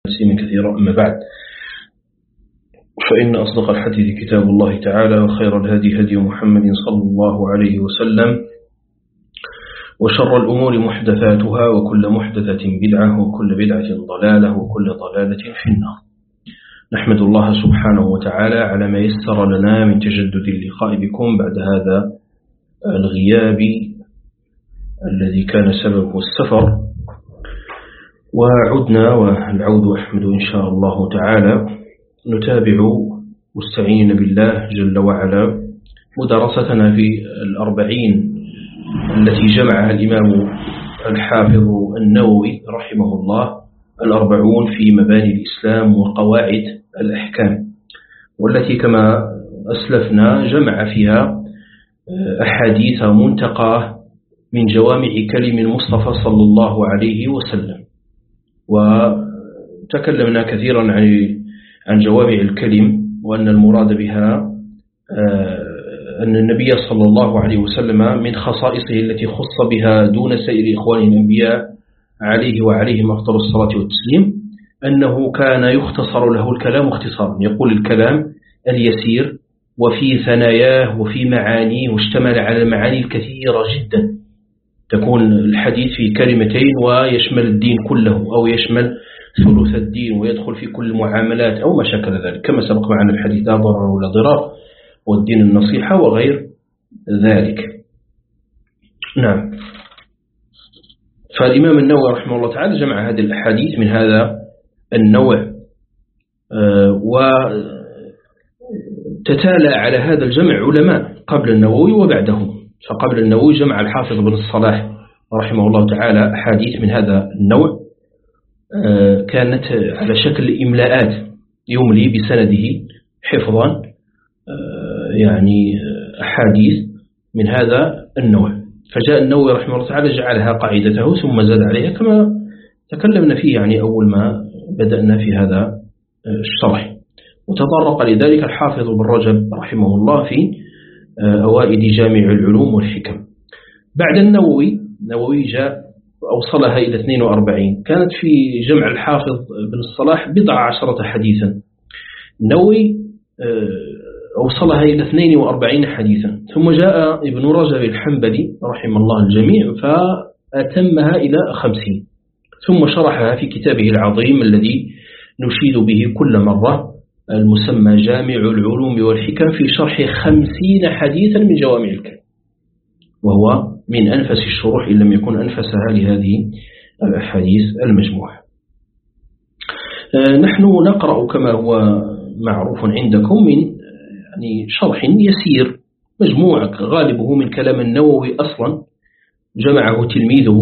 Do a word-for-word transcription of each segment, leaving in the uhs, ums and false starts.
نسيم كثيرا. أما بعد، فإن أصدق الحديث كتاب الله تعالى، وخير الهدي هدي محمد صلى الله عليه وسلم، وشر الأمور محدثاتها، وكل محدثة بدعة، وكل بدعة ضلالة، وكل ضلالة في النار. نحمد الله سبحانه وتعالى على ما يسر لنا من تجدد اللقاء بكم بعد هذا الغياب الذي كان سببه السفر، وعدنا والعود أحمد إن شاء الله تعالى. نتابع مستعين بالله جل وعلا مدرستنا في الأربعين التي جمعها الإمام الحافظ النووي رحمه الله، الأربعون في مباني الإسلام وقواعد الأحكام، والتي كما أسلفنا جمع فيها أحاديث منتقاه من جوامع كلم المصطفى صلى الله عليه وسلم. وتكلمنا كثيرا عن عن جوامع الكلم، وأن المراد بها أن النبي صلى الله عليه وسلم من خصائصه التي خص بها دون سائر إخوانه الأنبياء عليه وعليهم أفضل الصلاة والتسليم، أنه كان يختصر له الكلام اختصارا، يقول الكلام اليسير وفي ثناياه وفي معانيه، واشتمل على المعاني الكثيرة جدا، تكون الحديث في كلمتين ويشمل الدين كله، أو يشمل ثلث الدين ويدخل في كل المعاملات أو ما شكل ذلك، كما سبق معنا الحديث لا ضرر ولا ضرار، والدين النصيحة وغير ذلك. نعم. فالإمام النووي رحمه الله تعالى جمع هذه الأحاديث من هذا النوع، وتتالى على هذا الجمع علماء قبل النووي وبعده. فقبل النووي جمع الحافظ بن الصلاح رحمه الله تعالى أحاديث من هذا النوع، كانت على شكل إملاءات يملي بسنده حفظا، يعني أحاديث من هذا النوع. فجاء النووي رحمه الله تعالى جعلها قاعدته ثم زاد عليها، كما تكلمنا فيه يعني أول ما بدأنا في هذا الشرح. وتطرق لذلك الحافظ بن رجب رحمه الله في أوائد جامع العلوم والحكم. بعد النووي النووي جاء أوصلها إلى اثنين وأربعين، كانت في جمع الحافظ بن الصلاح بضع عشرة حديثا، النووي أوصلها إلى اثنين وأربعين حديثا. ثم جاء ابن رجب الحنبلي رحمه الله الجميع فأتمها إلى خمسين، ثم شرحها في كتابه العظيم الذي نشيد به كل مرة، المسمى جامع العلوم والحكم، في شرح خمسين حديثا من جوامع الكلم، وهو من أنفس الشروح إن لم يكن أنفسها لهذه الأحاديث المجموعة. نحن نقرأ كما هو معروف عندكم من يعني شرح يسير مجموعة غالبه من كلام النووي أصلا، جمعه تلميذه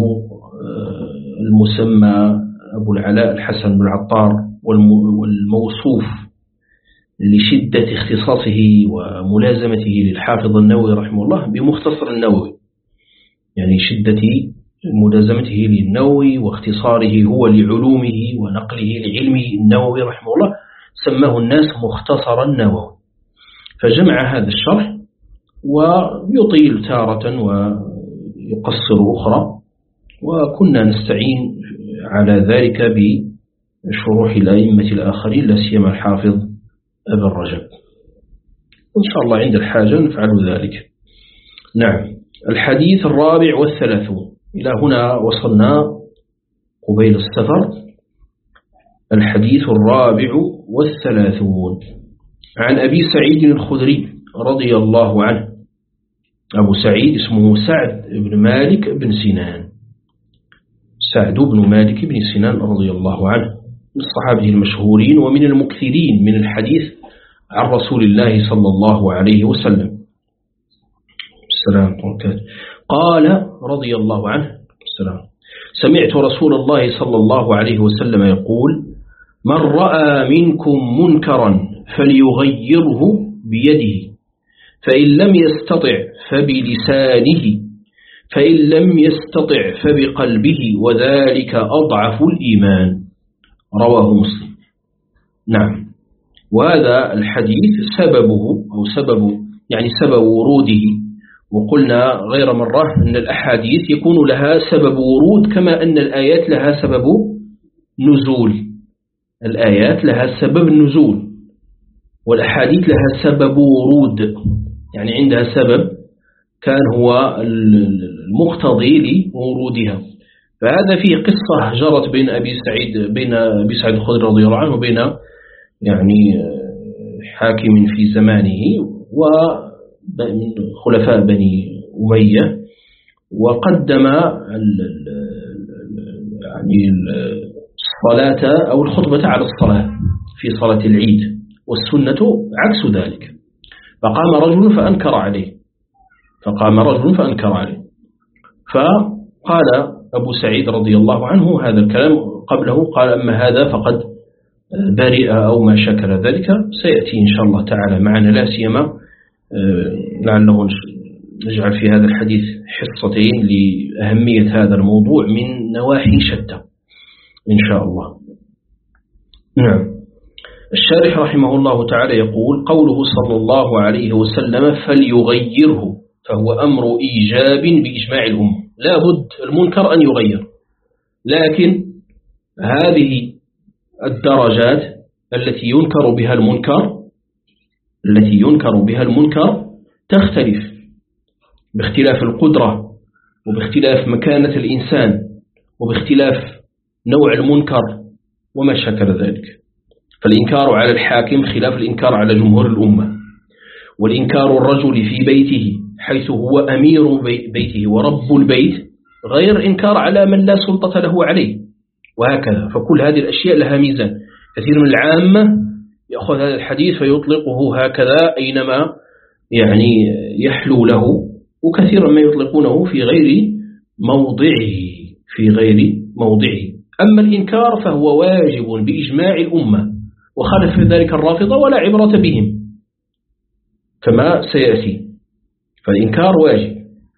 المسمى أبو العلاء الحسن بن العطار، والموصوف لشدة اختصاصه وملازمته للحافظ النووي رحمه الله بمختصر النووي، يعني شدة ملازمته للنووي واختصاره هو لعلومه ونقله لعلمه. النووي رحمه الله سماه الناس مختصر النووي، فجمع هذا الشرح ويطيل تارة ويقصر أخرى، وكنا نستعين على ذلك بشروح الأئمة الآخرين، لا سيما الحافظ ابن رجب، وإن شاء الله عند الحاجة نفعل ذلك. نعم. الحديث الرابع والثلاثون، إلى هنا وصلنا قبيل السفر. الحديث الرابع والثلاثون عن أبي سعيد الخدري رضي الله عنه. أبو سعيد اسمه سعد بن مالك بن سنان، سعد بن مالك بن سنان رضي الله عنه، من الصحابة المشهورين ومن المكثرين من الحديث عن رسول الله صلى الله عليه وسلم. السلام عليكم. قال رضي الله عنه: السلام. سمعت رسول الله صلى الله عليه وسلم يقول: من رأى منكم منكرا فليغيره بيده، فإن لم يستطع فبلسانه، فإن لم يستطع فبقلبه، وذلك أضعف الإيمان. رواه مسلم. نعم. وهذا الحديث سببه أو سبب يعني سبب وروده، وقلنا غير مرة أن الأحاديث يكون لها سبب ورود كما أن الآيات لها سبب نزول. الآيات لها سبب نزول، والأحاديث لها سبب ورود، يعني عندها سبب كان هو المقتضي لورودها. فهذا فيه قصة جرت بين أبي سعيد بين أبي سعيد الخدري رضي الله عنه وبين يعني حاكم في زمانه ومن خلفاء بني أمية، وقدم يعني الصلاة أو الخطبة على الصلاة في صلاة العيد، والسنة عكس ذلك. فقام رجل فأنكر عليه فقام رجل فأنكر عليه فقال أبو سعيد رضي الله عنه هذا الكلام قبله، قال أما هذا فقد برئ أو ما شكل ذلك، سيأتي إن شاء الله تعالى معنا، لا سيما لعله نجعل في هذا الحديث حصتين لأهمية هذا الموضوع من نواحي شتى إن شاء الله. نعم. الشارح رحمه الله تعالى يقول: قوله صلى الله عليه وسلم فليغيره، فهو أمر إيجاب بإجماع الأمة، لا بد المنكر أن يغير، لكن هذه الدرجات التي ينكر بها المنكر التي ينكر بها المنكر تختلف باختلاف القدرة، وباختلاف مكانة الإنسان، وباختلاف نوع المنكر وما شكل ذلك. فالإنكار على الحاكم خلاف الإنكار على جمهور الأمة، والإنكار الرجل في بيته حيث هو أمير بيته ورب البيت غير إنكار على من لا سلطة له عليه، وهكذا. فكل هذه الأشياء لها ميزان. كثير من العامة يأخذ هذا الحديث فيطلقه هكذا أينما يعني يحلو له، وكثيرا ما يطلقونه في غير موضعه في غير موضعه. أما الإنكار فهو واجب بإجماع الأمة، وخالف في ذلك الرافضة ولا عبرة بهم كما سيأتي. فالإنكار واجب،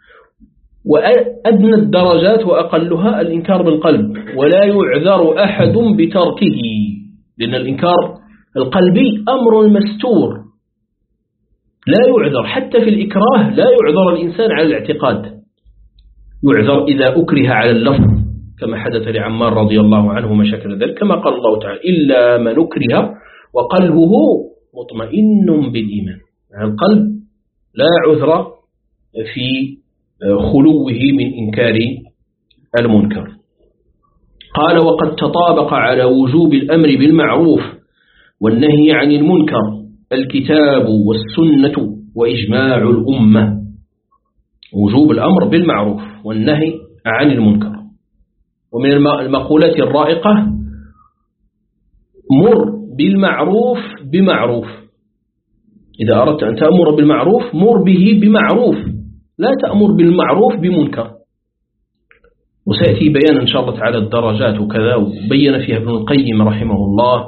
وأدنى الدرجات وأقلها الإنكار بالقلب، ولا يعذر أحد بتركه، لأن الإنكار القلبي أمر مستور لا يعذر. حتى في الإكراه لا يعذر الإنسان على الاعتقاد، يعذر إذا أكره على اللفظ كما حدث لعمار رضي الله عنه مشاكل ذلك، كما قال الله تعالى: إلا من أكره وقلبه مطمئن بالإيمان. يعني القلب لا عذر في خلوه من إنكار المنكر. قال: وقد تطابق على وجوب الأمر بالمعروف والنهي عن المنكر الكتاب والسنة وإجماع الأمة. وجوب الأمر بالمعروف والنهي عن المنكر. ومن المقولات الرائقة: مر بالمعروف بمعروف. إذا أردت أن تأمر بالمعروف مر به بمعروف، لا تأمر بالمعروف بمنكر. وسيأتي بيان إن شاء الله تعالى الدرجات وكذا، وبين فيها ابن القيم رحمه الله.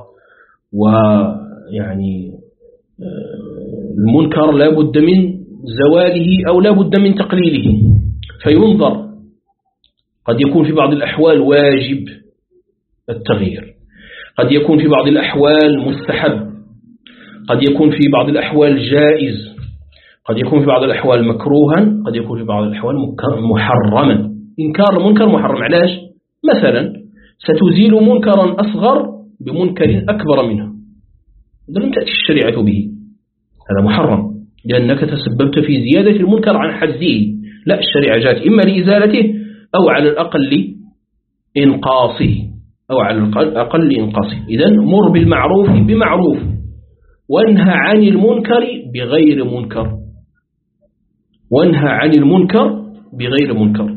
ويعني المنكر لا بد من زواله أو لا بد من تقليله، فينظر. قد يكون في بعض الأحوال واجب التغيير، قد يكون في بعض الأحوال مستحب، قد يكون في بعض الأحوال جائز، قد يكون في بعض الأحوال مكروها، قد يكون في بعض الأحوال محرما. إنكار المنكر محرم. علاش؟ مثلا ستزيل منكرا أصغر بمنكر أكبر منه، إذا لم تأتي الشريعة به، هذا محرم لأنك تسببت في زيادة المنكر عن حده. لا، الشريعة جاءت إما لإزالته أو على الأقل إنقاصه أو على الأقل إنقاصه. إذن مر بالمعروف بمعروف، وانهى عن المنكر بغير منكر، وانهى عن المنكر بغير منكر.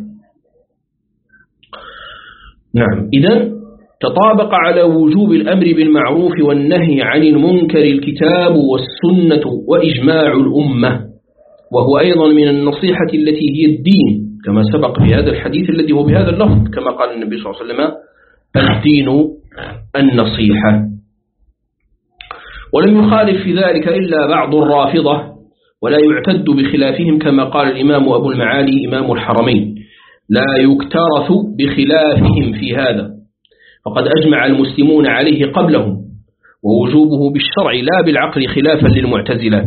نعم. إذن تطابق على وجوب الأمر بالمعروف والنهي عن المنكر الكتاب والسنة وإجماع الأمة، وهو أيضا من النصيحة التي هي الدين، كما سبق في هذا الحديث الذي هو بهذا اللفظ، كما قال النبي صلى الله عليه وسلم: الدين النصيحة. ولم يخالف في ذلك إلا بعض الرافضة، ولا يعتد بخلافهم، كما قال الإمام أبو المعالي إمام الحرمين: لا يكترث بخلافهم في هذا، فقد أجمع المسلمون عليه قبلهم، ووجوبه بالشرع لا بالعقل، خلافا للمعتزلة.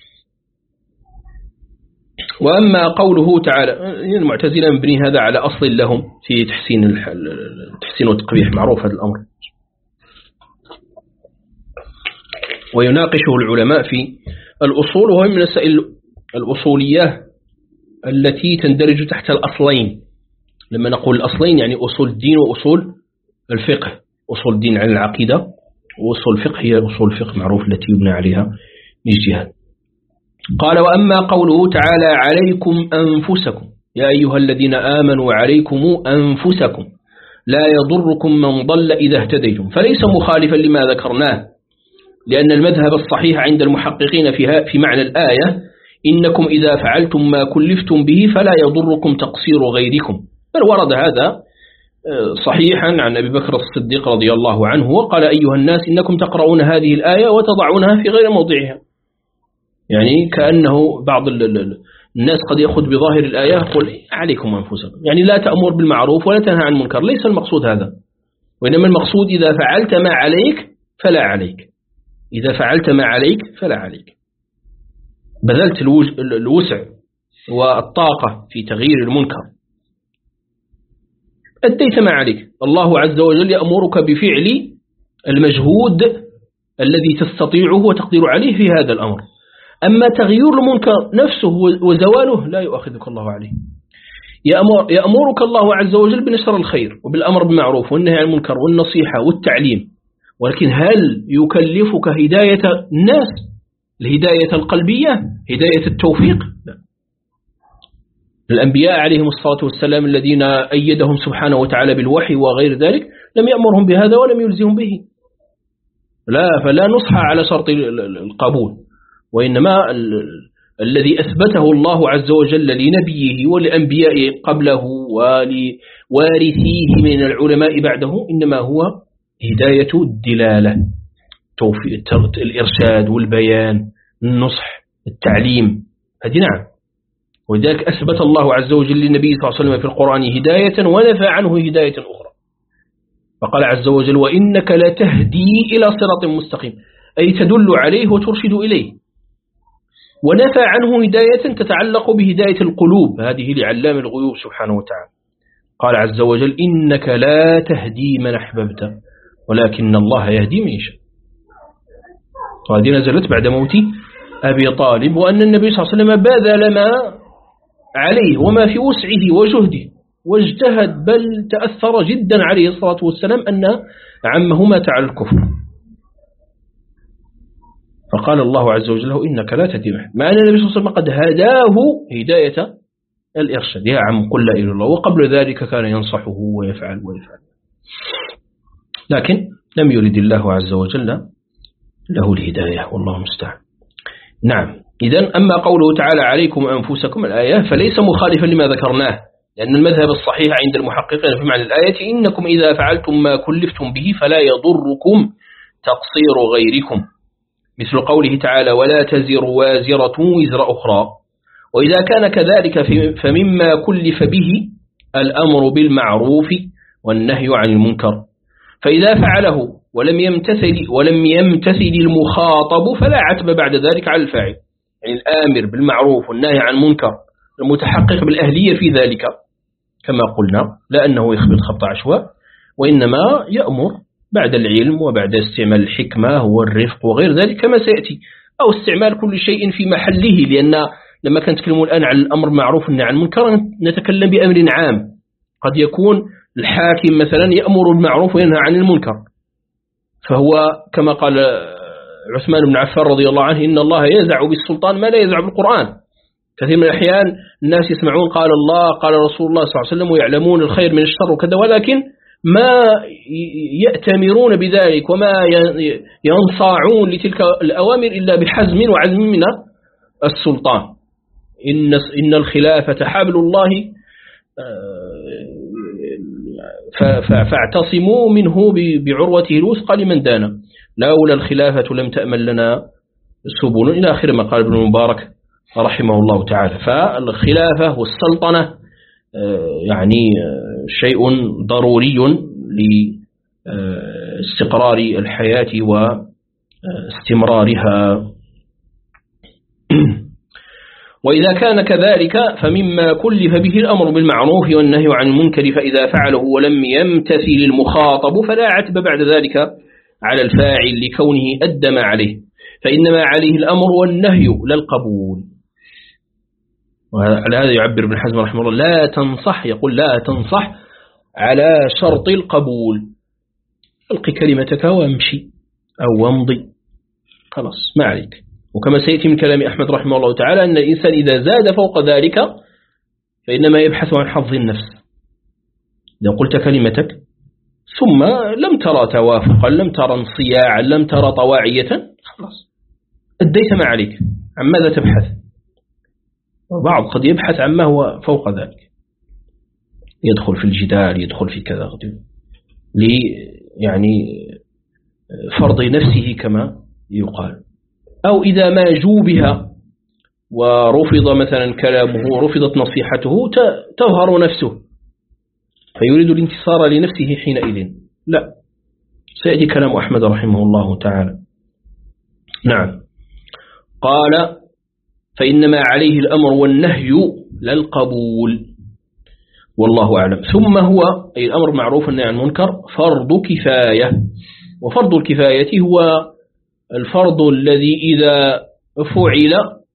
وأما قوله تعالى، المعتزلة مبني هذا على أصل لهم في تحسين التحسين والتقبيح، معروف هذا الأمر. ويناقشه العلماء في الأصول، وهو من المسائل الأصولية التي تندرج تحت الأصلين. لما نقول الأصلين يعني أصول الدين وأصول الفقه. أصول الدين على العقيدة، وأصول الفقه هي أصول الفقه معروف التي يبنى عليها الاجتهاد. قال: وأما قوله تعالى: عليكم أنفسكم يا أيها الذين آمنوا عليكم أنفسكم لا يضركم من ضل إذا اهتديتم، فليس مخالفا لما ذكرناه، لأن المذهب الصحيح عند المحققين فيها في معنى الآية: إنكم إذا فعلتم ما كلفتم به فلا يضركم تقصير غيركم. بل ورد هذا صحيحا عن أبي بكر الصديق رضي الله عنه، وقال: أيها الناس إنكم تقرؤون هذه الآية وتضعونها في غير موضعها. يعني كأنه بعض الناس قد يأخذ بظاهر الآية يقول: عليكم أنفسكم، يعني لا تأمر بالمعروف ولا تنهى عن المنكر. ليس المقصود هذا، وإنما المقصود إذا فعلت ما عليك فلا عليك، إذا فعلت ما عليك فلا عليك، بذلت الوسع والطاقة في تغيير المنكر، أديت ما عليك. الله عز وجل يأمرك بفعل المجهود الذي تستطيعه وتقدر عليه في هذا الأمر. أما تغيير المنكر نفسه وزواله لا يؤاخذك الله عليه. يأمر يأمرك الله عز وجل بنشر الخير وبالأمر بالمعروف والنهي عن المنكر والنصيحة والتعليم، ولكن هل يكلفك هداية الناس، الهداية القلبية، هداية التوفيق؟ لا. الأنبياء عليهم الصلاة والسلام الذين أيدهم سبحانه وتعالى بالوحي وغير ذلك لم يأمرهم بهذا ولم يلزمهم به. لا، فلا نصح على شرط القبول، وإنما ال الذي أثبته الله عز وجل لنبيه ولأنبيائه قبله ولوارثيه من العلماء بعده إنما هو هداية الدلالة، الإرشاد والبيان، النصح، التعليم، هذه نعم. ولذلك أثبت الله عز وجل للنبي صلى الله عليه وسلم في القرآن هداية ونفى عنه هداية أخرى، فقال عز وجل: وإنك لتهدي إلى صراط مستقيم، أي تدل عليه وترشد إليه. ونفى عنه هداية تتعلق بهداية القلوب، هذه لعلام الغيوب سبحانه وتعالى. قال عز وجل: إنك لا تهدي من أحببت ولكن الله يهدي من يشاء. وهذه نزلت بعد موت أبي طالب، وأن النبي صلى الله عليه وسلم بذل ما عليه وما في وسعه وجهده واجتهد، بل تأثر جدا عليه الصلاة والسلام أن عمه مات على الكفر، فقال الله عز وجل له: إنك لا تهدي من أحببت، مع أن النبي صلى الله عليه وسلم قد هداه هداية الإرشاد: يا عم قل لا إله إلا الله، وقبل ذلك كان ينصحه ويفعل ويفعل، لكن لم يرد الله عز وجل له الهداية، والله المستعان. نعم. إذن أما قوله تعالى: عليكم أنفسكم الآية، فليس مخالفا لما ذكرناه، لأن المذهب الصحيح عند المحققين في معنى الآية: إنكم إذا فعلتم ما كلفتم به فلا يضركم تقصير غيركم، مثل قوله تعالى: ولا تزر وازرة وزر أخرى. وإذا كان كذلك فمما كلف به الأمر بالمعروف والنهي عن المنكر، فإذا فعله ولم يمتثل ولم يمتثل المخاطب فلا عتب بعد ذلك على الفاعل. يعني الآمر بالمعروف والنهي عن المنكر المتحقق بالأهلية في ذلك كما قلنا، لا أنه يخبط خبط عشواء، وإنما يأمر بعد العلم وبعد استعمال الحكمة والرفق وغير ذلك كما سيأتي، أو استعمال كل شيء في محله. لأن لما كنتكلموا الآن عن الأمر معروف والنهي عن المنكر نتكلم بأمر عام، قد يكون الحاكم مثلا يأمر بالمعروف وينهى عن المنكر، فهو كما قال عثمان بن عفان رضي الله عنه: إن الله يزع بالسلطان ما لا يزع بالقرآن. كثير من الأحيان الناس يسمعون قال الله قال رسول الله صلى الله عليه وسلم ويعلمون الخير من الشر وكذا، ولكن ما يأتمرون بذلك وما ينصاعون لتلك الأوامر إلا بحزم وعزم من السلطان. إن إن الخلافة حبل الله فاعتصموا منه بعروته الوثقى لمن دان، لولا الخلافة لم تأمن لنا سبل، إلى آخر ما قال ابن المبارك رحمه الله تعالى. فالخلافة والسلطنة يعني شيء ضروري لاستقرار الحياة واستمرارها. وإذا كان كذلك فمما كلف به الأمر بالمعروف والنهي عن المنكر، فإذا فعله ولم يمتثل المخاطب فلا عتب بعد ذلك على الفاعل لكونه أدى ما عليه. فإنما عليه الأمر والنهي لا القبول. وعلى هذا يعبر ابن حزم رحمه الله لا تنصح، يقول لا تنصح على شرط القبول، ألقي كلمتك وامشي أو وامضي خلاص ما عليك. وكما سيأتي من كلام أحمد رحمه الله تعالى أن الإنسان إذا زاد فوق ذلك فإنما يبحث عن حظ النفس. إذا قلت كلمتك ثم لم ترى توافقا، لم ترى انصياعا، لم ترى طواعية، خلاص أديت ما عليك. عن ماذا تبحث؟ بعض قد يبحث عما هو فوق ذلك، يدخل في الجدال، يدخل في كذا لي يعني فرض نفسه كما يقال. أو إذا ما جوبها ورفض مثلا كلامه، رفضت نصيحته، تظهر نفسه فيريد الانتصار لنفسه حينئذ. لا، سيأتي كلام أحمد رحمه الله تعالى. نعم، قال فإنما عليه الأمر والنهي لا القبول، والله أعلم. ثم هو أي الأمر معروف النهي عن المنكر فرض كفاية، وفرض الكفاية هو الفرض الذي إذا فعل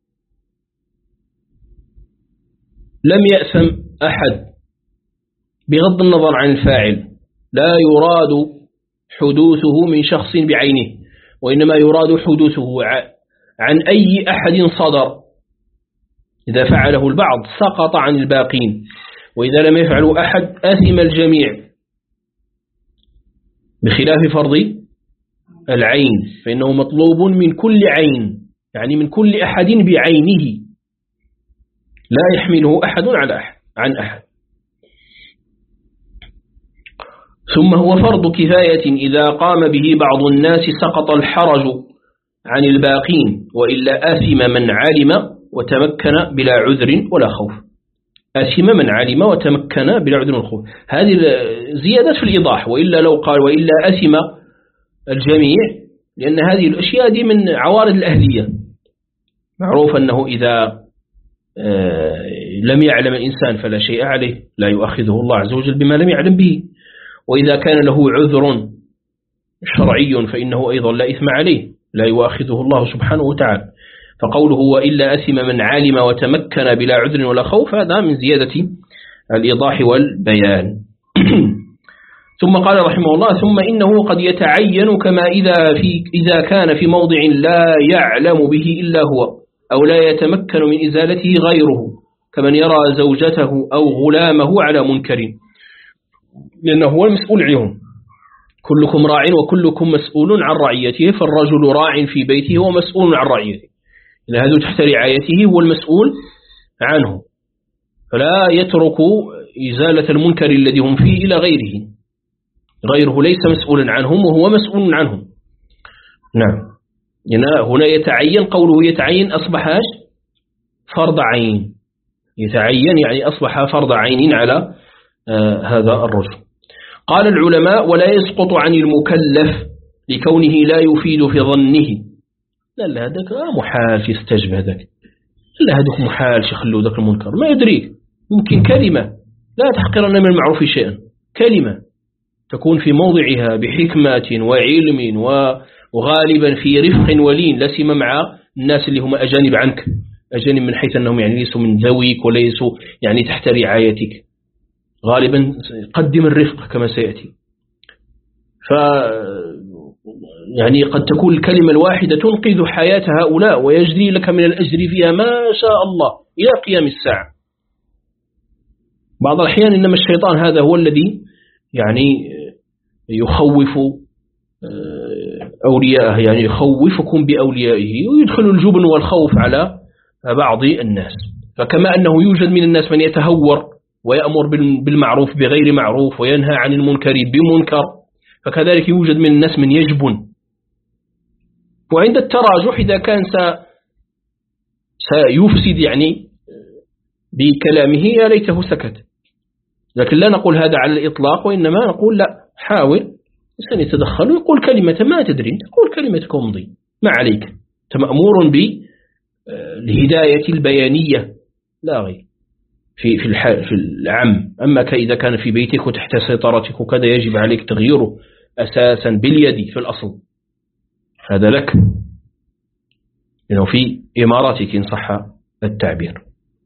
لم يأثم أحد بغض النظر عن الفاعل، لا يراد حدوثه من شخص بعينه، وإنما يراد حدوثه عن أي أحد صدر. إذا فعله البعض سقط عن الباقين، وإذا لم يفعله أحد أثم الجميع، بخلاف فرض العين فإنه مطلوب من كل عين، يعني من كل أحد بعينه، لا يحمله أحد على أحد عن أحد. ثم هو فرض كفاية إذا قام به بعض الناس سقط الحرج عن الباقين، وإلا آثم من علم وتمكن بلا عذر ولا خوف. آثم من علم وتمكن بلا عذر ولا خوف، هذه زيادة في الإيضاح. وإلا لو قال وإلا آثم الجميع، لأن هذه الأشياء دي من عوارض الأهلية. معروف أنه إذا لم يعلم الإنسان فلا شيء عليه، لا يؤخذه الله عز وجل بما لم يعلم به. وإذا كان له عذر شرعي فإنه أيضا لا إثم عليه، لا يؤخذه الله سبحانه وتعالى. فقوله وإلا أثم من علم وتمكن بلا عذر ولا خوف، هذا من زيادة الإيضاح والبيان. ثم قال رحمه الله ثم إنه قد يتعين كما إذا, في إذا كان في موضع لا يعلم به إلا هو، أو لا يتمكن من إزالته غيره، كمن يرى زوجته أو غلامه على منكر، لأنه هو المسؤول عنهم. كلكم راع وكلكم مسؤول عن رعيته، فالرجل راع في بيته ومسؤول عن رعيته، إن هذا تحت رعايته هو المسؤول عنه، فلا يترك إزالة المنكر الذي هم فيه إلى غيره، غيره ليس مسؤولا عنهم وهو مسؤول عنهم. نعم، هنا يتعين، قوله يتعين أصبح فرض عين، يتعين يعني أصبح فرض عين على آه هذا الرجل. قال العلماء ولا يسقط عن المكلف لكونه لا يفيد في ظنه. لا لا هذاك محال يستجب، هذاك لا هذاك محال يخلوا ذاك المنكر، ما يدريك، ممكن كلمة لا تحقرن من المعروف شيئا، كلمة تكون في موضعها بحكمة وعلم وغالبا في رفق ولين، لا سيما مع الناس اللي هم أجانب عنك، أجانب من حيث أنهم يعني ليسوا من ذويك وليسوا يعني تحت رعايتك، غالبا قدم الرفق كما سيأتي. ف يعني قد تكون الكلمة الواحدة تنقذ حياة هؤلاء ويجري لك من الأجر فيها ما شاء الله إلى قيام الساعة. بعض الأحيان إنما الشيطان هذا هو الذي يعني يخوف أولياءه، يعني يخوفكم بأوليائه ويدخل الجبن والخوف على بعض الناس. فكما أنه يوجد من الناس من يتهور ويأمر بالمعروف بغير معروف وينهى عن المنكر بمنكر، فكذلك يوجد من الناس من يجبن. وعند التراجح إذا كان سيفسد يعني بكلامه يا ليته سكت، لكن لا نقول هذا على الإطلاق، وإنما نقول لا، حاول إنسان يتدخل ويقول كلمة ما تدري، تقول كلمتك ومضي ما عليك، أنت مأمور بالهداية البيانية لا غير في في الحال في العام. أما إذا كان في بيتك وتحت سيطرتك وكذا يجب عليك تغييره أساسا باليد في الأصل، هذا لك. إنه في إماراتك إن صح التعبير.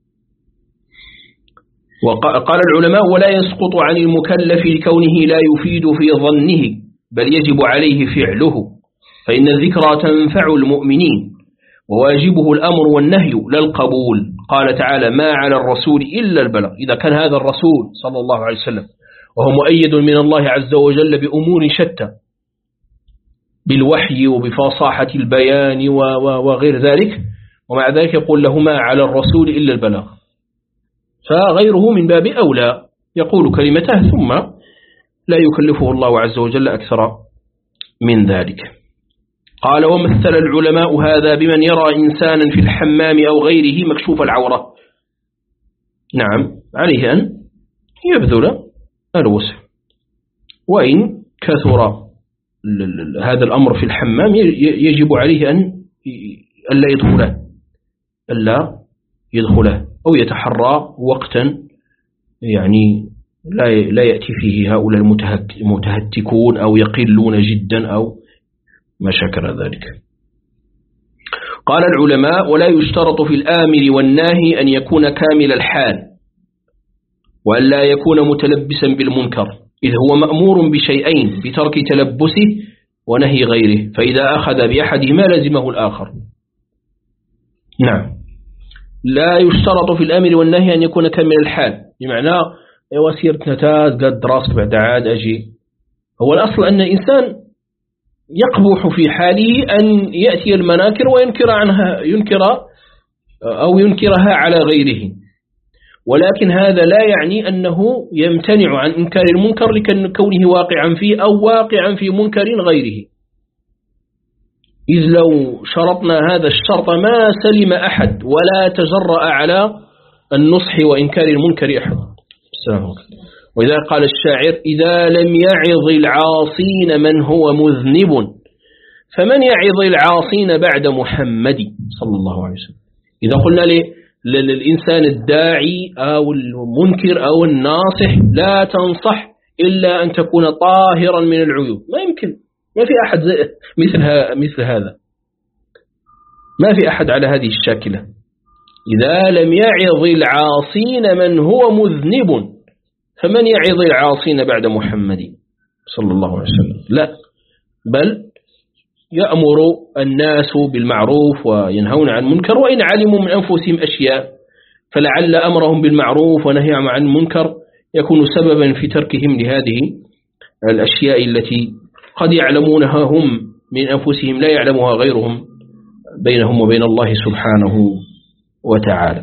وقال العلماء: ولا يسقط عن المكلف لكونه لا يفيد في ظنه، بل يجب عليه فعله، فإن الذكرى تنفع المؤمنين، وواجبه الأمر والنهي لا القبول. قال تعالى: ما على الرسول إلا البلاغ. إذا كان هذا الرسول صلى الله عليه وسلم وهو مؤيد من الله عز وجل بأمور شتى، بالوحي وبفصاحة البيان وغير ذلك، ومع ذلك يقول له: ما على الرسول إلا البلاغ، فغيره من باب أولى يقول كلمته ثم لا يكلفه الله عز وجل أكثر من ذلك. قال: ومثل العلماء هذا بمن يرى إنسانا في الحمام أو غيره مكشوف العورة. نعم، عليه أن يبذل الوسع، وإن كثر هذا الأمر في الحمام يجب عليه أن ألا يدخله ألا يدخله أو يتحرى وقتا يعني لا لا يأتي فيه هؤلاء المتهتكون أو يقلون جدا أو ما شكر ذلك. قال العلماء: ولا يشترط في الآمر والناهي أن يكون كامل الحال، وأن لا يكون متلبسا بالمنكر، إذ هو مأمور بشيئين: بترك تلبسه ونهي غيره، فإذا أخذ بأحدهما لزمه الآخر. نعم، لا يشترط في الأمر والنهي أن يكون كامل الحال، بمعنى وسيرة نتاد قد راسك بعد عاد أجي. هو الأصل أن الإنسان يقبح في حاله أن يأتي المناكر وينكر عنها ينكر أو ينكرها على غيره، ولكن هذا لا يعني أنه يمتنع عن إنكار المنكر لكونه واقعا فيه أو واقعا في منكر غيره، إذ لو شرطنا هذا الشرط ما سلم أحد ولا تجرأ على النصح وإنكار المنكر أحد. وإذا قال الشاعر: إذا لم يعظ العاصين من هو مذنب، فمن يعظ العاصين بعد محمد صلى الله عليه وسلم. إذا قلنا للإنسان الداعي أو المنكر أو الناصح لا تنصح إلا أن تكون طاهرا من العيوب، ما يمكن، ما في أحد مثل مثل هذا، ما في أحد على هذه الشاكلة. إذا لم يعظ العاصين من هو مذنب، فمن يعظ العاصين بعد محمد صلى الله عليه وسلم؟ لا، بل يأمر الناس بالمعروف وينهون عن المنكر، وإن علموا من أنفسهم أشياء فلعل أمرهم بالمعروف ونهيهم عن المنكر يكون سببا في تركهم لهذه الأشياء التي قد يعلمونها هم من أنفسهم لا يعلمها غيرهم بينهم وبين الله سبحانه وتعالى.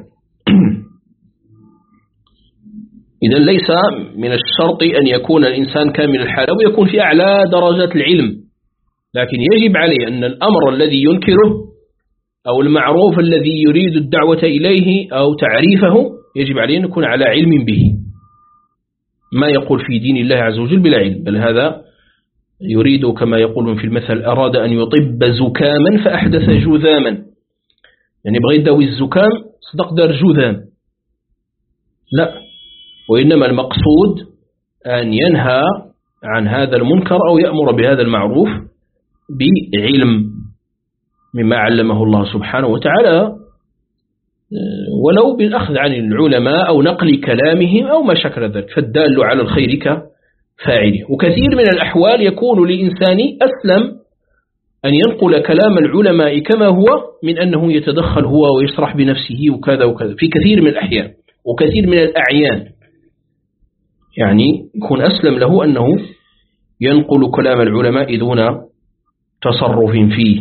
إذن ليس من الشرط أن يكون الإنسان كامل الحال أو يكون في أعلى درجات العلم، لكن يجب عليه أن الأمر الذي ينكره أو المعروف الذي يريد الدعوة إليه أو تعريفه يجب عليه أن يكون على علم به، ما يقول في دين الله عز وجل بلا علم، بل هذا يريد كما يقولون في المثل: أراد أن يطب زكاما فأحدث جذاما، يعني بغي يداوي الزكام صدق دار جذام، لا، وإنما المقصود أن ينهى عن هذا المنكر أو يأمر بهذا المعروف بعلم مما علمه الله سبحانه وتعالى، ولو بالأخذ عن العلماء أو نقل كلامهم أو ما شكل ذلك، فالدال على الخير كفاعله. وكثير من الأحوال يكون للإنسان أسلم أن ينقل كلام العلماء كما هو من أنه يتدخل هو ويشرح بنفسه وكذا وكذا، في كثير من الأحيان وكثير من الأعيان، يعني يكون أسلم له أنه ينقل كلام العلماء دون تصرف فيه.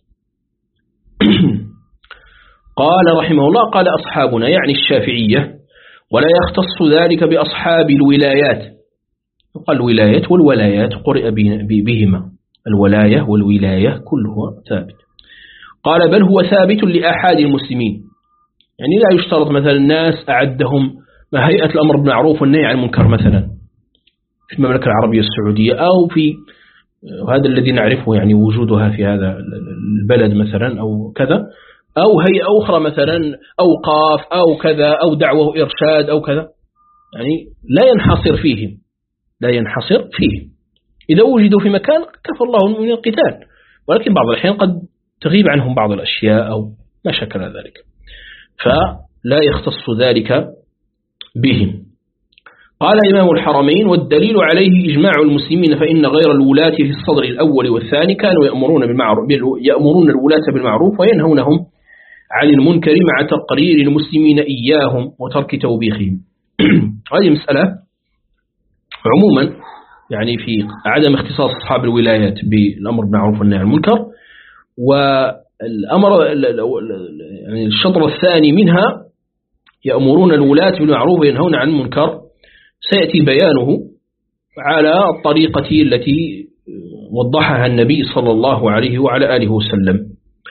قال رحمه الله: قال أصحابنا، يعني الشافعية، ولا يختص ذلك بأصحاب الولايات. قال الولايات والولايات قرئ بهما، الولاية والولاية كله ثابت. قال: بل هو ثابت لأحد المسلمين، يعني لا يشترط مثلا الناس أعدهم ما هيئة الأمر بالمعروف والنهي عن المنكر مثلا في المملكة العربية السعودية، أو في هذا الذي نعرفه يعني وجودها في هذا البلد مثلا أو كذا، أو هيئة أخرى مثلا أوقاف أو كذا أو دعوة إرشاد أو كذا، يعني لا ينحصر فيهم لا ينحصر فيهم إذا وجدوا في مكان كفى الله من القتال، ولكن بعض الأحيان قد تغيب عنهم بعض الأشياء أو ما شكل ذلك، فلا يختص ذلك بهم. قال إمام الحرمين: والدليل عليه إجماع المسلمين، فإن غير الولاة في الصدر الأول والثاني كانوا يأمرون بالمعروف يأمرون الولاة بالمعروف وينهونهم عن المنكر مع تقرير المسلمين إياهم وترك توبيخهم. هذه مسألة عموما يعني في عدم اختصاص أصحاب الولايات بالأمر بالمعروف والنهي عن المنكر، والأمر يعني الشطر الثاني منها يأمرون الولاة بالمعروف وينهون عن المنكر، سيأتي بيانه على الطريقة التي وضحها النبي صلى الله عليه وعلى آله وسلم.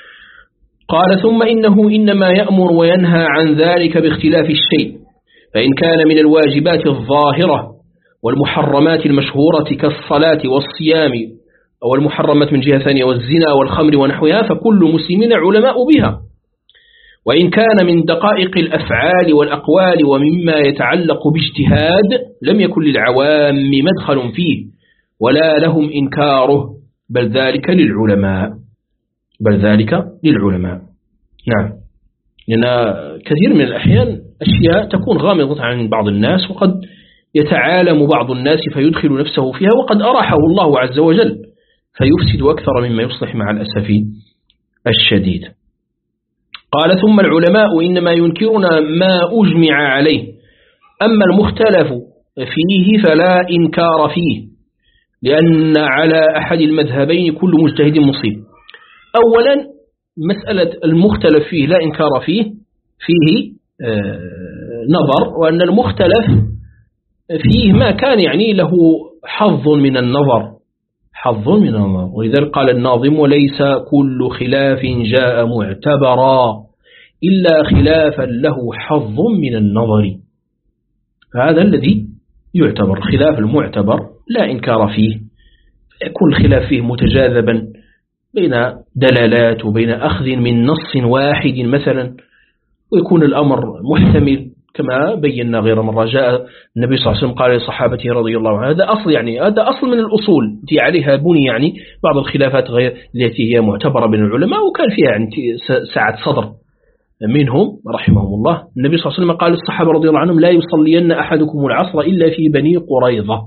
قال: ثم إنه إنما يأمر وينهى عن ذلك باختلاف الشيء، فإن كان من الواجبات الظاهرة والمحرمات المشهورة كالصلاة والصيام، أو المحرمات من جهة ثانية والزنا والخمر ونحوها، فكل مسلمين علماء بها. وإن كان من دقائق الأفعال والأقوال ومما يتعلق باجتهاد لم يكن للعوام مدخل فيه ولا لهم إنكاره، بل ذلك للعلماء بل ذلك للعلماء نعم، لأن كثير من الأحيان أشياء تكون غامضة عن بعض الناس، وقد يتعالم بعض الناس فيدخل نفسه فيها، وقد أراحه الله عز وجل فيفسد أكثر مما يصلح مع الأسف الشديد. قال: ثم العلماء إنما ينكرون ما أجمع عليه، أما المختلف فيه فلا إنكار فيه، لأن على أحد المذهبين كل مجتهد مصيب. أولا مسألة المختلف فيه لا إنكار فيه فيه آه نظر، وأن المختلف فيه ما كان يعني له حظ من النظر حظ من النظر ولذلك قال الناظم: وليس كل خلاف جاء معتبرا إلا خلافا له حظ من النظر. هذا الذي يعتبر خلاف المعتبر لا إنكار فيه، يكون الخلاف فيه متجاذبا بين دلالات وبين أخذ من نص واحد مثلا، ويكون الأمر محتمل كما بينا غير مرة. جاء النبي صلى الله عليه وسلم قال لصحابته رضي الله عنه، هذا أصل يعني هذا أصل من الأصول التي عليها بني يعني بعض الخلافات غير التي هي معتبرة بين العلماء، وكان فيها يعني سعة صدر منهم رحمهم الله. النبي صلى الله عليه وسلم قال للصحابة رضي الله عنهم: لا يصلين أحدكم العصر إلا في بني قريظة.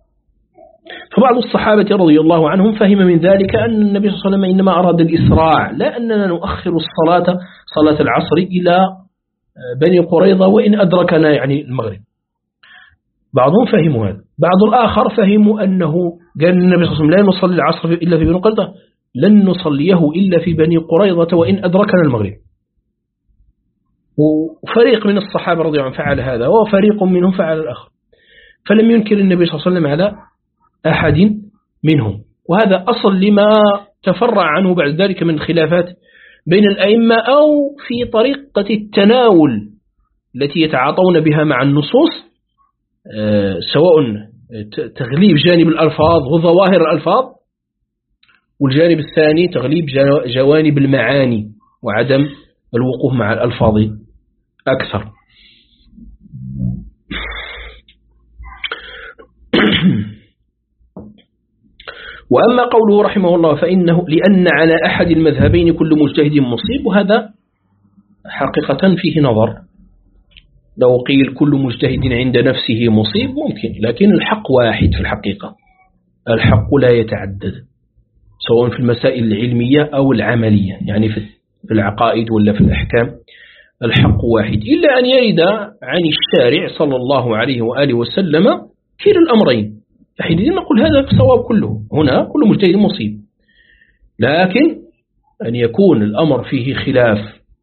فبعض الصحابة رضي الله عنهم فهم من ذلك أن النبي صلى الله عليه وسلم إنما أراد الإسراع، لا أننا نؤخر الصلاة صلاة العصر إلى بني قريظة وإن أدركنا يعني المغرب. بعضهم فهموا هذا، بعض الآخر فهموا أنه قال النبي صلى الله عليه وسلم: لا نصلي العصر إلا في بني قريظة، لن نصليه إلا في بني قريظة وإن أدركنا المغرب. وفريق من الصحابة رضي الله عنهم فعل هذا، وفريق منهم فعل الآخر، فلم ينكر النبي صلى الله عليه وسلم على أحد منهم. وهذا أصل لما تفرع عنه بعد ذلك من خلافات بين الأئمة، أو في طريقة التناول التي يتعاطون بها مع النصوص، سواء تغليب جانب الألفاظ وظواهر الألفاظ، والجانب الثاني تغليب جوانب المعاني وعدم الوقوف مع الألفاظ أكثر. وأما قوله رحمه الله: فإنه لأن على أحد المذهبين كل مجتهد مصيب، وهذا حقيقة فيه نظر. لو قيل كل مجتهد عند نفسه مصيب ممكن، لكن الحق واحد في الحقيقة، الحق لا يتعدد سواء في المسائل العلمية أو العملية، يعني في العقائد ولا في الأحكام، الحق واحد، إلا أن يرد عن الشارع صلى الله عليه وآله وسلم كلا الأمرين، حينئذ نقول هذا الصواب كله، هنا كل مجتهد مصيب. لكن أن يكون الأمر فيه خلاف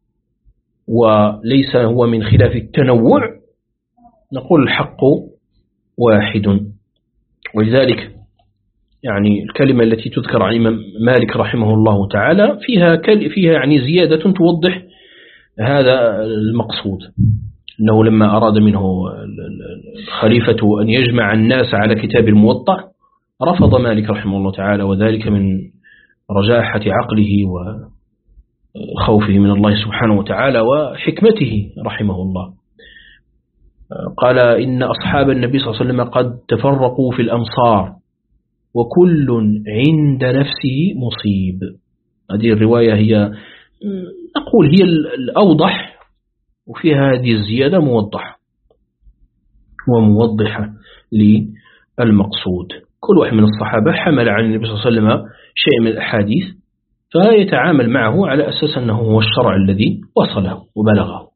وليس هو من خلاف التنوع، نقول الحق واحد. ولذلك يعني الكلمة التي تذكر عن الإمام مالك رحمه الله تعالى فيها فيها يعني زيادة توضح هذا المقصود، أنه لما أراد منه الخليفة أن يجمع الناس على كتاب الموطأ رفض مالك رحمه الله تعالى، وذلك من رجاحة عقله وخوفه من الله سبحانه وتعالى وحكمته رحمه الله. قال: إن أصحاب النبي صلى الله عليه وسلم قد تفرقوا في الأمصار وكل عند نفسه مصيب. هذه الرواية هي أقول هي الأوضح، وفيها هذه الزيادة موضحة وموضحة للمقصود. كل واحد من الصحابة حمل عن النبي صلى الله عليه وسلم شيء من الأحاديث، فيتعامل معه على أساس أنه هو الشرع الذي وصله وبلغه.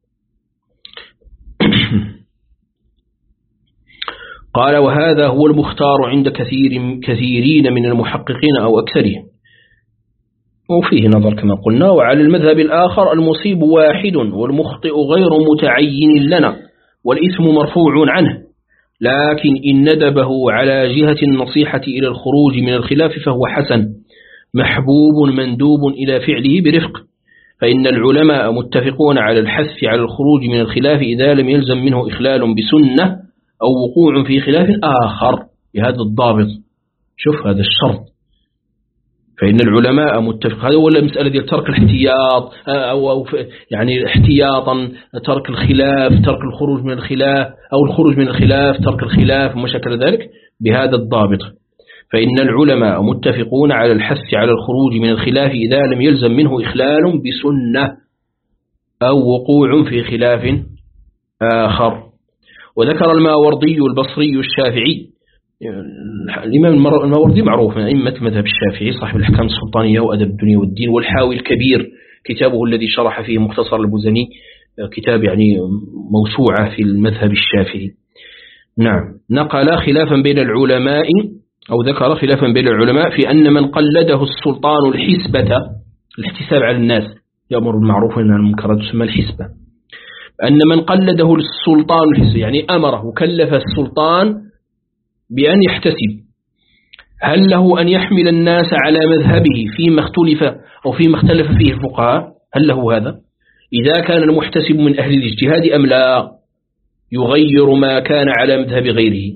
قال: وهذا هو المختار عند كثير كثيرين من المحققين أو أكثرهم، وفيه نظر كما قلنا. وعلى المذهب الآخر المصيب واحد والمخطئ غير متعين لنا والإثم مرفوع عنه، لكن إن ندبه على جهة النصيحة إلى الخروج من الخلاف فهو حسن محبوب مندوب إلى فعله برفق، فإن العلماء متفقون على الحث على الخروج من الخلاف إذا لم يلزم منه إخلال بسنة أو وقوع في خلاف آخر بهذا الضابط. شوف هذا الشرط، فإن العلماء متفق. هذا ولا مسألة دي ترك الاحتياط أو, أو يعني احتياطا ترك الخلاف، ترك الخروج من الخلاف، أو الخروج من الخلاف ترك الخلاف وما شكل ذلك بهذا الضابط. فإن العلماء متفقون على الحث على الخروج من الخلاف إذا لم يلزم منه إخلال بسنة أو وقوع في خلاف آخر. وذكر الماوردي البصري الشافعي، الإمام الماوردي معروف من أئمة مذهب الشافعي، صاحب الأحكام السلطانية وأدب الدنيا والدين، والحاوي الكبير كتابه الذي شرح فيه مختصر البزني، كتاب يعني موسوعة في المذهب الشافعي. نعم، نقل خلافا بين العلماء أو ذكر خلافا بين العلماء في أن من قلده السلطان الحسبة، الاحتساب على الناس، يأمر بالمعروف وينهى عن المنكر، تسمى الحسبة، أن من قلده السلطان الحسبة يعني أمره وكلف السلطان بأن يحتسب، هل له أن يحمل الناس على مذهبه فيما اختلف أو فيما اختلف فيه الفقهاء؟ هل له هذا؟ إذا كان المحتسب من أهل الاجتهاد أم لا؟ يغير ما كان على مذهب غيره.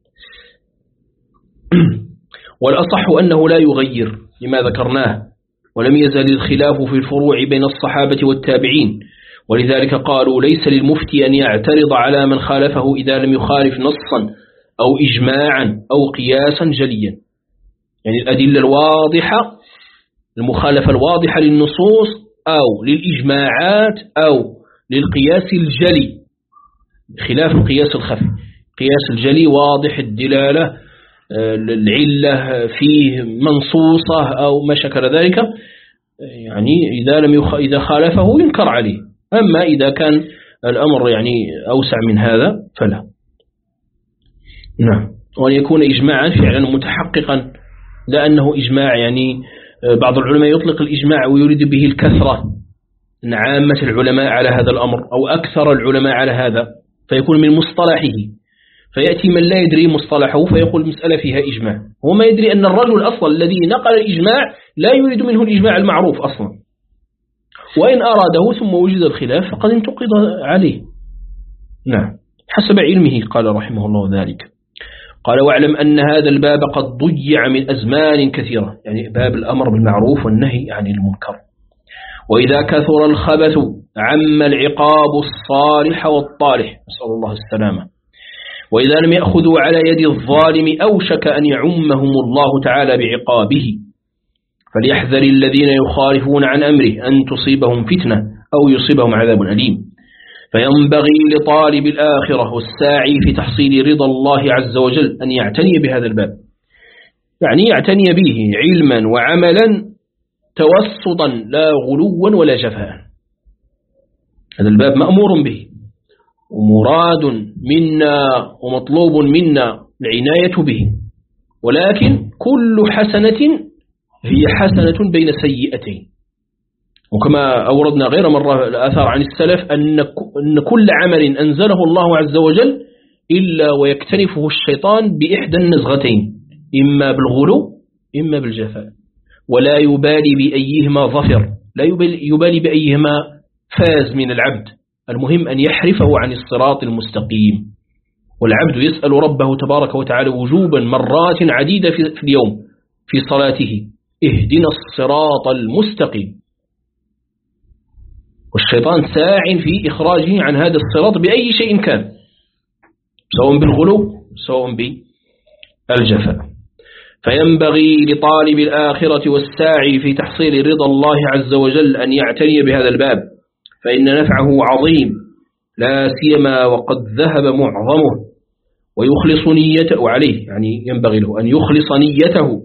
والأصح أنه لا يغير لما ذكرناه، ولم يزل الخلاف في الفروع بين الصحابة والتابعين، ولذلك قالوا ليس للمفتي أن يعترض على من خالفه إذا لم يخالف نصا أو إجماعا أو قياسا جليا، يعني الأدلة الواضحة، المخالفة الواضحة للنصوص أو للإجماعات أو للقياس الجلي، خلاف القياس الخفي. قياس الجلي واضح الدلالة، العلة فيه منصوصة أو ما شكل ذلك، يعني إذا لم يخ... إذا خالفه ينكر عليه. أما إذا كان الأمر يعني أوسع من هذا فلا. نعم، وأن يكون إجماعا فعلا متحققا، لأنه إجماع يعني بعض العلماء يطلق الإجماع ويريد به الكثرة، أن عامة العلماء على هذا الأمر أو أكثر العلماء على هذا، فيكون من مصطلحه. فيأتي من لا يدري مصطلحه فيقول المسألة فيها إجماع، هو ما يدري أن الرجل أصلا الذي نقل الإجماع لا يريد منه الإجماع المعروف أصلا، وإن أراده ثم وجد الخلاف فقد انتقد عليه. نعم، حسب علمه قال رحمه الله ذلك. قال: واعلم أن هذا الباب قد ضيع من أزمان كثيرة، يعني باب الأمر بالمعروف والنهي عن المنكر. وإذا كثر الخبث عم العقاب الصالح والطالح، نسأل الله السلامة. وإذا لم يأخذوا على يد الظالم أوشك أن يعمهم الله تعالى بعقابه، فليحذر الذين يخالفون عن أمره أن تصيبهم فتنة أو يصيبهم عذاب أليم. فينبغي لطالب الآخرة والساعي في تحصيل رضا الله عز وجل أن يعتني بهذا الباب، يعني يعتني به علما وعملا توسطا لا غلوا ولا جفاء. هذا الباب مأمور به ومراد منا ومطلوب منا العناية به، ولكن كل حسنة هي حسنة بين سيئتين. وكما أوردنا غير مرة الآثار عن السلف أن كل عمل أنزله الله عز وجل إلا ويكتنفه الشيطان بإحدى النزغتين، إما بالغلو إما بالجفاء، ولا يبالي بأيهما ظفر، لا يبالي بأيهما فاز من العبد، المهم أن يحرفه عن الصراط المستقيم. والعبد يسأل ربه تبارك وتعالى وجوبا مرات عديدة في اليوم في صلاته: اهدنا الصراط المستقيم. والشيطان ساع في إخراجه عن هذا الصراط بأي شيء كان، سواء بالغلو سواء بالجفاء. فينبغي لطالب الآخرة والساعي في تحصيل رضا الله عز وجل أن يعتني بهذا الباب، فإن نفعه عظيم لا سيما وقد ذهب معظمه، ويخلص نيته وعليه، يعني ينبغي له أن يخلص نيته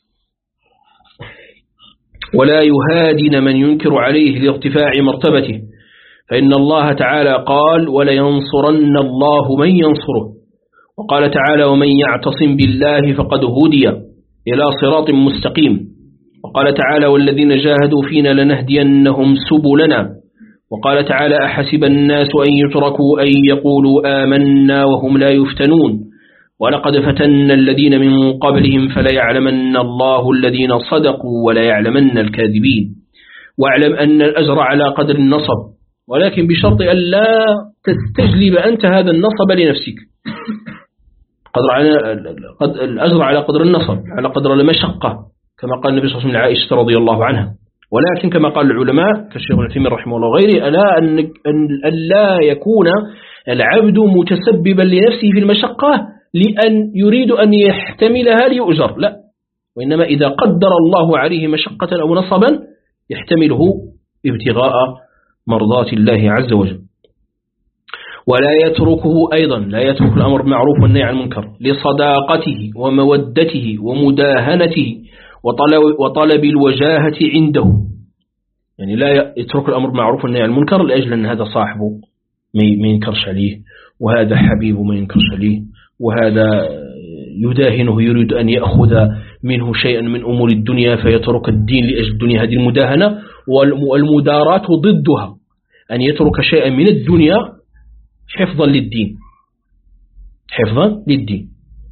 ولا يهادن من ينكر عليه لارتفاع مرتبته، فإن الله تعالى قال ولينصرن الله من ينصره، وقال تعالى ومن يعتصم بالله فقد هدي إلى صراط مستقيم، وقال تعالى والذين جاهدوا فينا لنهدينهم سبلنا، وقال تعالى أحسب الناس أن يتركوا أن يقولوا آمنا وهم لا يفتنون ولقد فتنا الذين من قبلهم فليعلمن الله الذين صدقوا وليعلمن الكاذبين، واعلم أن الأجر على قدر النصب، ولكن بشرط أن لا تستجلب أنت هذا النصب لنفسك، قدر على الأجر على قدر النصب على قدر المشقة، كما قال النبي صلى الله عليه وسلم لعائشة رضي الله عنها. ولكن كما قال العلماء كالشيخ ابن عثيمين رحمه الله وغيره ألا أن, أن لا يكون العبد متسببا لنفسه في المشقة لأن يريد أن يحتملها ليؤجر، لا، وإنما إذا قدر الله عليه مشقة أو نصبا يحتمله ابتغاء مرضات الله عز وجل. ولا يتركه أيضا، لا يترك الأمر بالمعروف والنهي عن المنكر لصداقته ومودته ومداهنته وطلب, وطلب الوجاهة عنده، يعني لا يترك الأمر بالمعروف والنهي عن المنكر لأجل أن هذا صاحبه ما ينكرش عليه، وهذا حبيبه ما ينكرش عليه، وهذا يداهنه يريد أن يأخذ منه شيئا من أمور الدنيا فيترك الدين لأجل الدنيا. هذه المداهنة، والمدارات ضدها أن يترك شيئا من الدنيا حفظا للدين، حفظا للدين.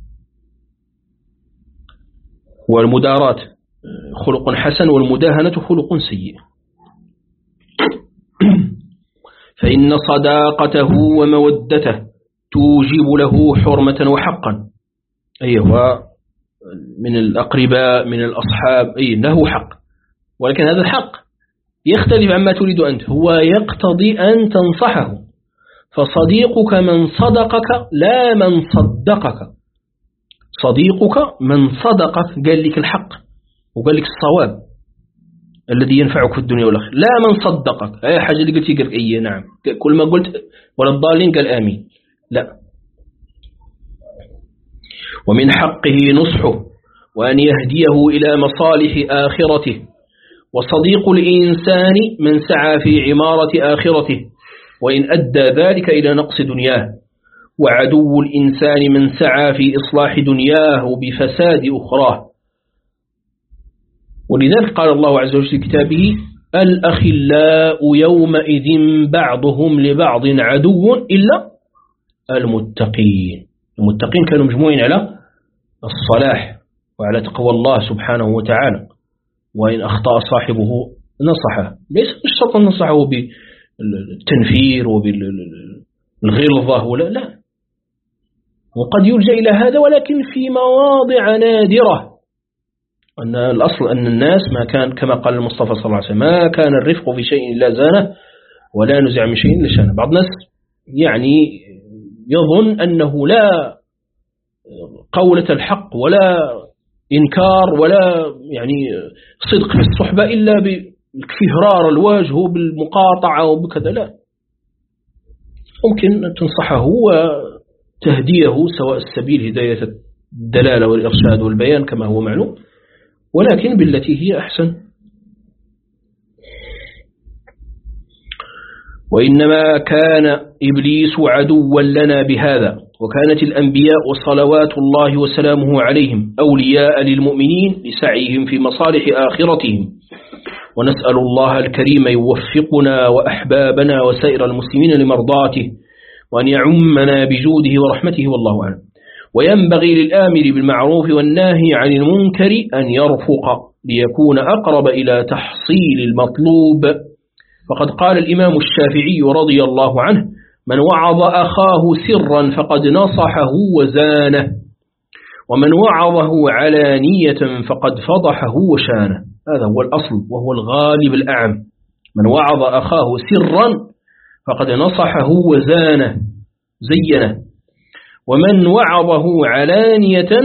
والمدارات خلق حسن والمداهنة خلق سيء. فإن صداقته ومودته توجب له حرمة وحقا، أيوة، من الأقرباء من الأصحاب، أي له حق، ولكن هذا الحق يختلف عما تريد أنت، هو يقتضي أن تنصحه، فصديقك من صدقك لا من صدقك، صديقك من صدقك قال لك الحق وقال لك الصواب الذي ينفعك في الدنيا والآخرة، لا من صدقك أي حاجة اللي قلت يقول أي نعم كل ما قلت ولا الضالين قال آمين، لا. ومن حقه نصحه وأن يهديه إلى مصالح آخرته، وصديق الإنسان من سعى في عمارة آخرته وإن أدى ذلك إلى نقص دنياه، وعدو الإنسان من سعى في إصلاح دنياه بفساد أخراه. ولذلك قال الله عز وجل في كتابه الأخلاء يومئذ بعضهم لبعض عدو إلا المتقين. المتقين كانوا مجموعين على الصلاح وعلى تقوى الله سبحانه وتعالى، وإن أخطأ صاحبه نصحه، ليس الشرط أن نصحه بالتنفير وبالغلظة ولا لا، وقد يلجأ إلى هذا ولكن في مواضع نادرة. أن الأصل أن الناس ما كان كما قال المصطفى صلى الله عليه وسلم ما كان الرفق في شيء إلا زانه ولا نزع من شيء إلا شانه. بعض الناس يعني يظن أنه لا قولة الحق ولا إنكار ولا يعني صدق في الصحبة إلا بكفهرار الوجه وبالمقاطعة وبكذا، لا، ممكن تنصحه وتهديه سواء السبيل هداية الدلالة والإرشاد والبيان كما هو معلوم، ولكن بالتي هي أحسن. وإنما كان إبليس عدوا لنا بهذا، وكانت الأنبياء صلوات الله وسلامه عليهم أولياء للمؤمنين لسعيهم في مصالح آخرتهم، ونسأل الله الكريم يوفقنا وأحبابنا وسائر المسلمين لمرضاته، وأن يعمنا بجوده ورحمته، والله أعلم. وينبغي للآمر بالمعروف والناهي عن المنكر أن يرفق ليكون أقرب إلى تحصيل المطلوب. فقد قال الإمام الشافعي رضي الله عنه من وعظ أخاه سرا فقد نصحه وزانه، ومن وعظه علانية فقد فضحه وشانه. هذا هو الأصل وهو الغالب الأعم، من وعظ أخاه سرا فقد نصحه وزانه زينه، ومن وعظه علانية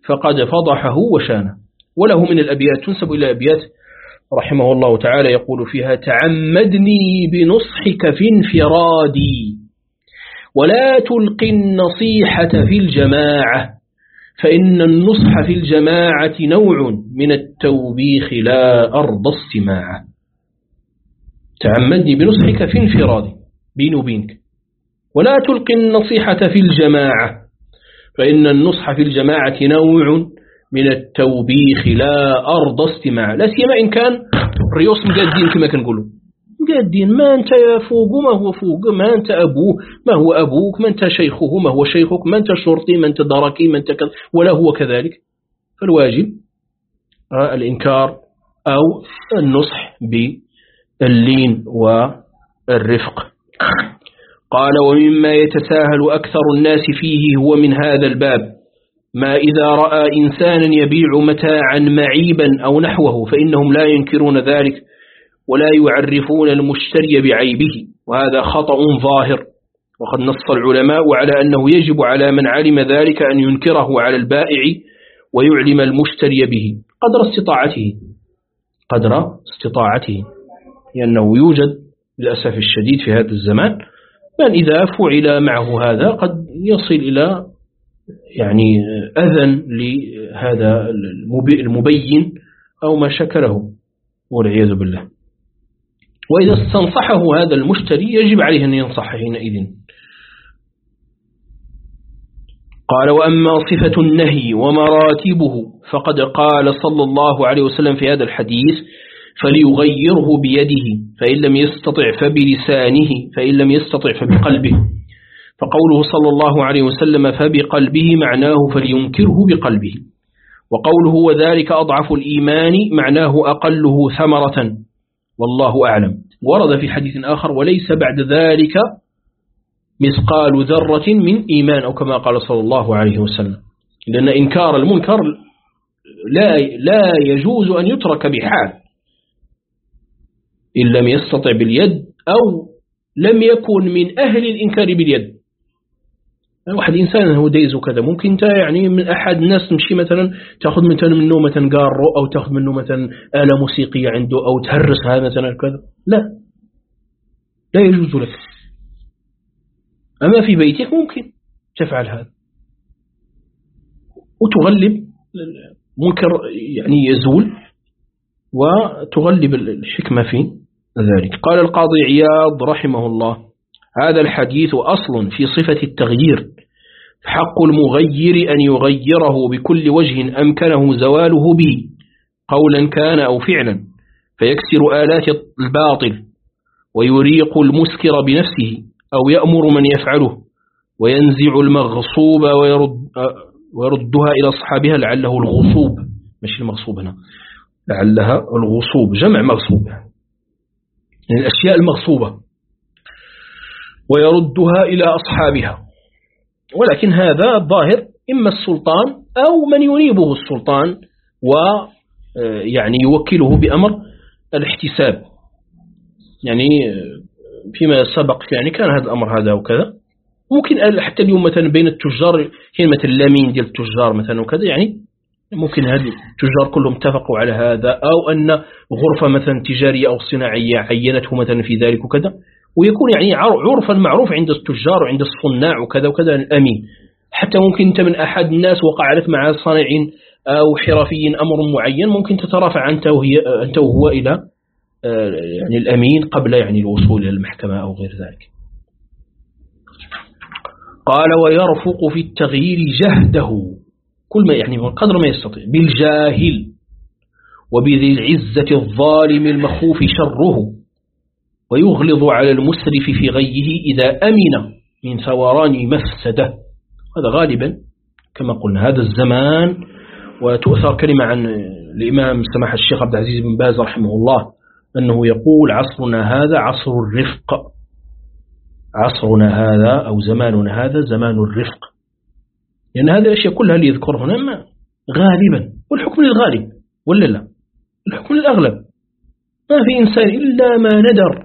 فقد فضحه وشانه. وله من الأبيات تنسب إلى أبيات رحمه الله تعالى يقول فيها: تعمدني بنصحك في انفرادي ولا تلقي النصيحة في الجماعة، فإن النصح في الجماعة نوع من التوبيخ لا أرضى استماعه. تعمدني بنصحك في انفرادي بيني وبينك، ولا تلقي النصيحة في الجماعة، فإن النصح في الجماعة نوع من التوبيخ لا أرضى استماعه. لا سيما إن كان ريوس مقادين كما كنقولوا، مقادين ما أنت فوق ما هو فوق، ما أنت أبوه ما هو أبوك، ما أنت شيخه ما هو شيخك، ما أنت شرطي ما أنت دركي ما أنت كذا، ولا هو كذلك. فالواجب الإنكار أو النصح باللين والرفق. قال: ومما يتساهل أكثر الناس فيه هو من هذا الباب ما إذا رأى إنسانا يبيع متاعا معيبا أو نحوه فإنهم لا ينكرون ذلك ولا يعرفون المشتري بعيبه، وهذا خطأ ظاهر. وقد نص العلماء على أنه يجب على من علم ذلك أن ينكره على البائع ويعلم المشتري به قدر استطاعته قدر استطاعته لأنه يوجد للأسف الشديد في هذا الزمان من إذا فعل معه هذا قد يصل إلى يعني أذن لهذا المبين أو ما شكره والعياذ بالله. وإذا استنصحه هذا المشتري يجب عليه أن ينصح حينئذ. قال: وأما صفة النهي ومراتبه فقد قال صلى الله عليه وسلم في هذا الحديث: فليغيره بيده فإن لم يستطع فبلسانه فإن لم يستطع فبقلبه. فقوله صلى الله عليه وسلم فبقلبه معناه فلينكره بقلبه، وقوله وذلك أضعف الإيمان معناه أقله ثمرة، والله أعلم. ورد في حديث آخر: وليس بعد ذلك مثقال ذرة من إيمان، أو كما قال صلى الله عليه وسلم. لأن إنكار المنكر لا لا يجوز أن يترك بحال إن لم يستطع باليد أو لم يكن من أهل الإنكار باليد. واحد إنسان هو دايز وكذا، ممكن أنت يعني من أحد الناس تمشي مثلا تأخذ منه مثلا قارو أو تأخذ منه مثلا آلة موسيقية عنده أو تهرسها مثلا كذا، لا لا يجوز لك. أما في بيتك ممكن تفعل هذا وتغلب منكر يعني يزول وتغلب الحكمة في ذلك. قال القاضي عياض رحمه الله: هذا الحديث أصل في صفة التغيير، حق المغير أن يغيره بكل وجه أمكنه زواله به قولا كان أو فعلا، فيكسر آلات الباطل ويريق المسكر بنفسه أو يأمر من يفعله وينزع المغصوب ويرد ويردها إلى أصحابها لعله الغصوب، مش المغصوب هنا، لعلها الغصوب جمع مغصوب يعني الأشياء المغصوبة، ويردها إلى أصحابها. ولكن هذا الظاهر إما السلطان أو من ينيبه السلطان ويعني يوكله بأمر الاحتساب. يعني فيما سبق يعني كان هذا الأمر هذا وكذا، ممكن حتى اليوم مثلا بين التجار كاين مثلا لامين ديال التجار مثلا وكذا، يعني ممكن هذه التجار كلهم اتفقوا على هذا، أو أن غرفة مثلا تجارية أو صناعية عينته مثلا في ذلك وكذا، ويكون يعني عرفا معروف عند التجار وعند الصناع وكذا وكذا الأمين. حتى ممكن أنت من أحد الناس وقع لك مع صانعين أو حرفيين أمر معين، ممكن تترافع أنت وهي أنت وهو إلى يعني الأمين قبل يعني الوصول إلى المحكمة أو غير ذلك. قال: ويرفق في التغيير جهده، كل ما يعني قدر ما يستطيع، بالجاهل وبذي العزة الظالم المخوف شره، ويغلظ على المسرف في غيه إذا أمن من ثوران مفسده. هذا غالبا كما قلنا هذا الزمان. وتؤثر كلمة عن الإمام سماحة الشيخ عبد العزيز بن باز رحمه الله أنه يقول: عصرنا هذا عصر الرفق، عصرنا هذا أو زماننا هذا زمان الرفق، لأن يعني هذه الأشياء كلها اللي يذكر هنا ما غالبا، والحكم للغالب ولا لا، الحكم للأغلب، ما في إنسان إلا ما ندر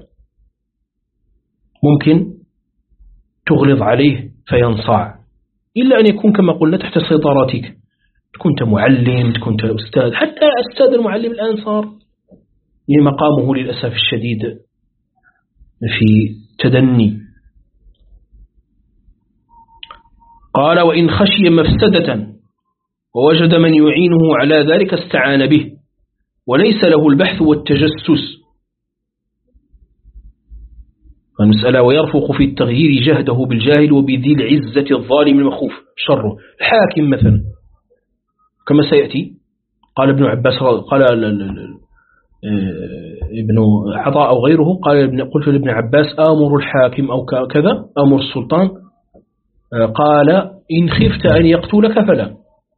ممكن تغلظ عليه فينصاع، إلا أن يكون كما قلنا تحت سيطرتك، كنت معلم، كنت أستاذ، حتى أستاذ المعلم الآن صار مقامه للأسف الشديد في تدني. قال وإن خشي مفسدة ووجد من يعينه على ذلك استعان به وليس له البحث والتجسس. المسألة ويرفق في التغيير جهده بالجاهل وبذي العزة الظالم المخوف شره. الحاكم مثلا كما سيأتي قال ابن عباس قال ابن عطاء أو غيره قال قلت لابن عباس آمر الحاكم أو كذا آمر السلطان قال إن خفت أن يقتلك فلا،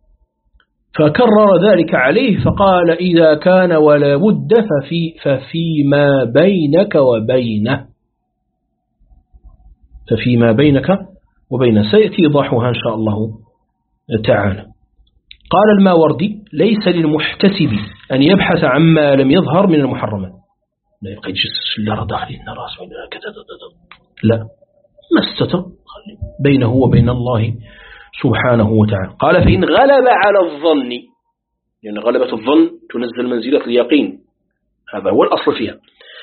فكرر ذلك عليه فقال إذا كان ولا بد ففي ففيما بينك وبينه ففيما بينك وبينه سيأتي إيضاحها إن شاء الله تعالى. قال الماوردي ليس للمحتسب أن يبحث عما لم يظهر من المحرمات، لا يبقى يجسس اللي داخلين راس كذا لا، ما استتر بينه وبين الله سبحانه وتعالى. قال فإن غلب على الظن، لأن يعني غلبة الظن تنزل منزلة اليقين، هذا هو الأصل فيها.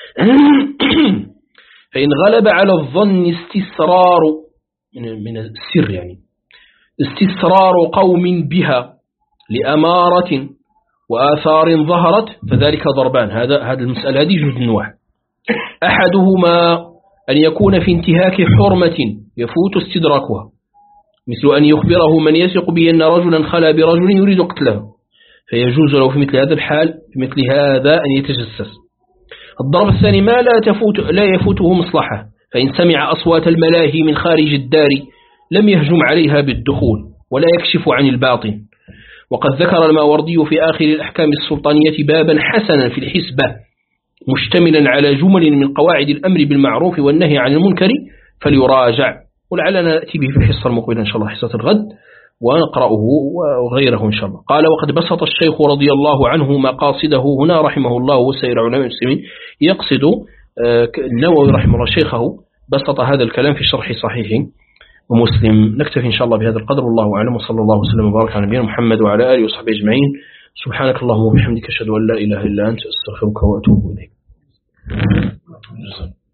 فإن غلب على الظن استسرار من السر، يعني استسرار قوم بها لأمارة وآثار ظهرت فذلك ضربان. هذا هذا المسألة هذه جزء واحد. أحدهما أن يكون في انتهاك حرمة يفوت استدراكها، مثل أن يخبره من يثق به أن رجلا خلا برجل يريد قتله، فيجوز له في مثل هذا الحال في مثل هذا أن يتجسس. الضرب الثاني ما لا تفوت لا يفوته مصلحة، فإن سمع أصوات الملاهي من خارج الدار لم يهجم عليها بالدخول ولا يكشف عن الباطن. وقد ذكر الماوردي في آخر الأحكام السلطانية بابا حسنا في الحسبة مشتملا على جمل من قواعد الأمر بالمعروف والنهي عن المنكر فليراجع، ولعلنا نأتي به في الحصة المقبلة إن شاء الله، حصة الغد، ونقرأه وغيره إن شاء الله. قال وقد بسط الشيخ رضي الله عنه مقاصده هنا رحمه الله وسائر علماء المسلمين، يقصد النووي رحمه الله شيخه بسط هذا الكلام في شرح صحيح ومسلم. نكتفي إن شاء الله بهذا القدر، والله أعلم، وصلى الله وسلم وبارك على نبينا محمد وعلى آله وصحبه أجمعين. سبحانك اللهم وبحمدك أشهد أن لا إله إلا أنت أستغفرك وأتوب إليك.